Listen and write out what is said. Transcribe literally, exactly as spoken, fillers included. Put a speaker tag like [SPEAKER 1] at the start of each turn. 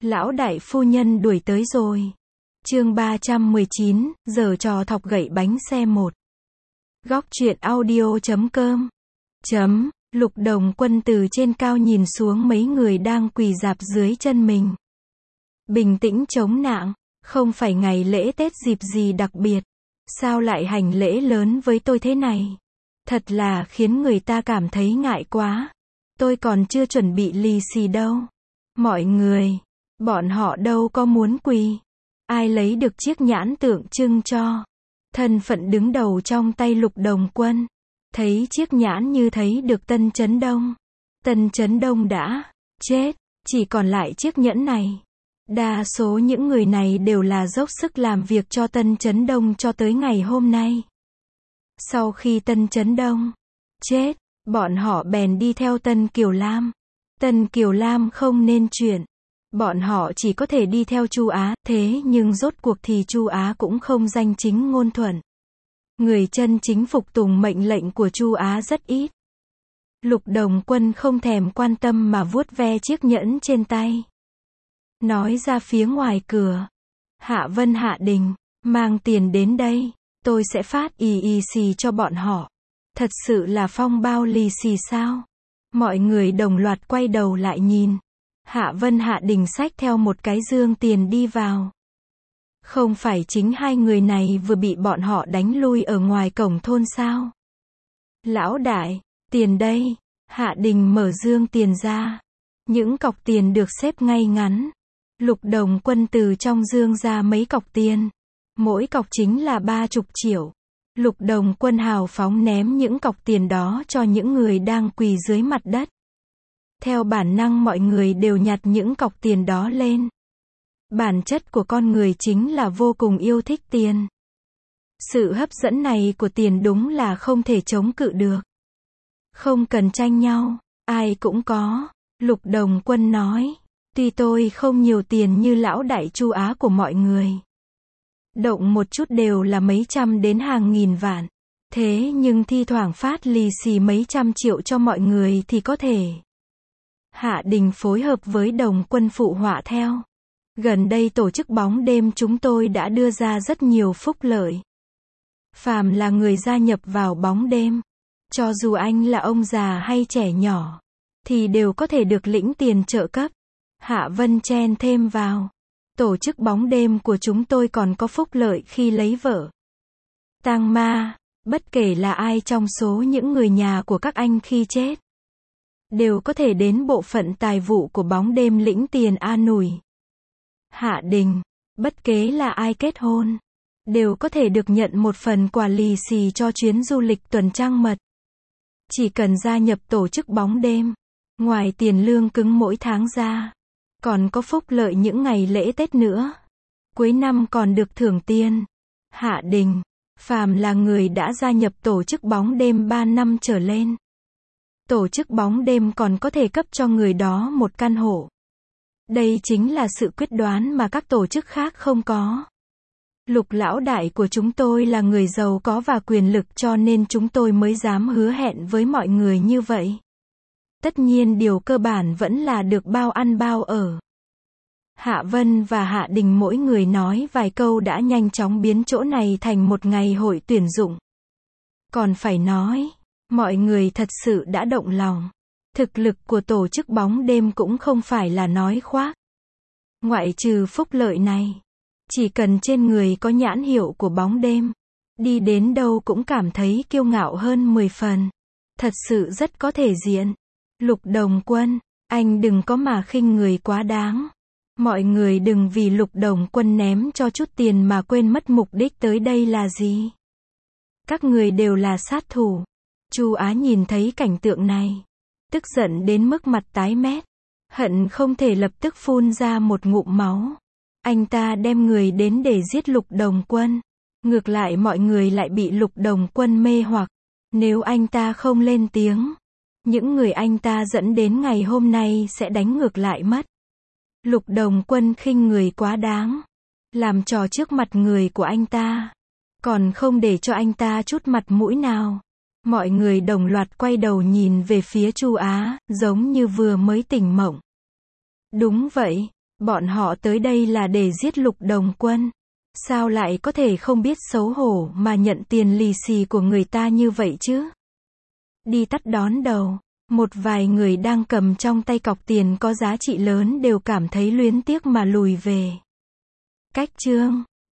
[SPEAKER 1] Lão đại phu nhân đuổi tới rồi. Chương ba trăm mười chín, giờ trò thọc gậy bánh xe một. Góc truyện audio chấm com. Chấm, Lục Đồng Quân từ trên cao nhìn xuống mấy người đang quỳ rạp dưới chân mình. Bình tĩnh chống nạng, không phải ngày lễ Tết dịp gì đặc biệt. Sao lại hành lễ lớn với tôi thế này? Thật là khiến người ta cảm thấy ngại quá. Tôi còn chưa chuẩn bị lì xì đâu. Mọi người, bọn họ đâu có muốn quỳ. Ai lấy được chiếc nhãn tượng trưng cho thân phận đứng đầu trong tay Lục Đồng Quân. Thấy chiếc nhãn như thấy được Tân Chấn Đông. Tân Chấn Đông đã chết, chỉ còn lại chiếc nhẫn này. Đa số những người này đều là dốc sức làm việc cho Tân Chấn Đông cho tới ngày hôm nay. Sau khi Tân Chấn Đông chết, bọn họ bèn đi theo Tân Kiều Lam. Tân Kiều Lam không nên chuyển. Bọn họ chỉ có thể đi theo Chu Á, thế nhưng rốt cuộc thì Chu Á cũng không danh chính ngôn thuận. Người chân chính phục tùng mệnh lệnh của Chu Á rất ít. Lục Đồng Quân không thèm quan tâm mà vuốt ve chiếc nhẫn trên tay. Nói ra phía ngoài cửa. Hạ Vân Hạ Đình, mang tiền đến đây, tôi sẽ phát y y xì cho bọn họ. Thật sự là phong bao lì xì sao? Mọi người đồng loạt quay đầu lại nhìn. Hạ Vân Hạ Đình xách theo một cái dương tiền đi vào. Không phải chính hai người này vừa bị bọn họ đánh lui ở ngoài cổng thôn sao? Lão đại, tiền đây. Hạ Đình mở dương tiền ra. Những cọc tiền được xếp ngay ngắn. Lục Đồng Quân từ trong dương ra mấy cọc tiền. Mỗi cọc chính là ba chục triệu. Lục Đồng Quân hào phóng ném những cọc tiền đó cho những người đang quỳ dưới mặt đất. Theo bản năng mọi người đều nhặt những cọc tiền đó lên. Bản chất của con người chính là vô cùng yêu thích tiền. Sự hấp dẫn này của tiền đúng là không thể chống cự được. Không cần tranh nhau, ai cũng có. Lục Đồng Quân nói, tuy tôi không nhiều tiền như lão đại Chu Á của mọi người. Động một chút đều là mấy trăm đến hàng nghìn vạn. Thế nhưng thi thoảng phát lì xì mấy trăm triệu cho mọi người thì có thể. Hạ Đình phối hợp với Đồng Quân phụ họa theo. Gần đây tổ chức bóng đêm chúng tôi đã đưa ra rất nhiều phúc lợi. Phàm là người gia nhập vào bóng đêm, cho dù anh là ông già hay trẻ nhỏ, thì đều có thể được lĩnh tiền trợ cấp. Hạ Vân chen thêm vào. Tổ chức bóng đêm của chúng tôi còn có phúc lợi khi lấy vợ. Tang ma, bất kể là ai trong số những người nhà của các anh khi chết, đều có thể đến bộ phận tài vụ của bóng đêm lĩnh tiền an ủi. Hạ Đình, bất kể là ai kết hôn, đều có thể được nhận một phần quà lì xì cho chuyến du lịch tuần trăng mật. Chỉ cần gia nhập tổ chức bóng đêm, ngoài tiền lương cứng mỗi tháng ra, còn có phúc lợi những ngày lễ Tết nữa. Cuối năm còn được thưởng tiền. Hạ Đình, phàm là người đã gia nhập tổ chức bóng đêm ba năm trở lên, tổ chức bóng đêm còn có thể cấp cho người đó một căn hộ. Đây chính là sự quyết đoán mà các tổ chức khác không có. Lục lão đại của chúng tôi là người giàu có và quyền lực cho nên chúng tôi mới dám hứa hẹn với mọi người như vậy. Tất nhiên điều cơ bản vẫn là được bao ăn bao ở. Hạ Vân và Hạ Đình mỗi người nói vài câu đã nhanh chóng biến chỗ này thành một ngày hội tuyển dụng. Còn phải nói, mọi người thật sự đã động lòng. Thực lực của tổ chức bóng đêm cũng không phải là nói khoác. Ngoại trừ phúc lợi này, chỉ cần trên người có nhãn hiệu của bóng đêm, đi đến đâu cũng cảm thấy kiêu ngạo hơn mười phần. Thật sự rất có thể diện. Lục Đồng Quân, anh đừng có mà khinh người quá đáng. Mọi người đừng vì Lục Đồng Quân ném cho chút tiền mà quên mất mục đích tới đây là gì. Các người đều là sát thủ. Chu Á nhìn thấy cảnh tượng này, tức giận đến mức mặt tái mét, hận không thể lập tức phun ra một ngụm máu. Anh ta đem người đến để giết Lục Đồng Quân. Ngược lại mọi người lại bị Lục Đồng Quân mê hoặc. Nếu anh ta không lên tiếng, những người anh ta dẫn đến ngày hôm nay sẽ đánh ngược lại mất. Lục Đồng Quân khinh người quá đáng, làm trò trước mặt người của anh ta, còn không để cho anh ta chút mặt mũi nào. Mọi người đồng loạt quay đầu nhìn về phía Chu Á, giống như vừa mới tỉnh mộng. Đúng vậy, Bọn họ tới đây là để giết Lục Đồng Quân. Sao lại có thể không biết xấu hổ mà nhận tiền lì xì của người ta như vậy chứ? Đi tắt đón đầu. Một vài người đang cầm trong tay cọc tiền có giá trị lớn đều cảm thấy luyến tiếc mà lùi về. Cách chương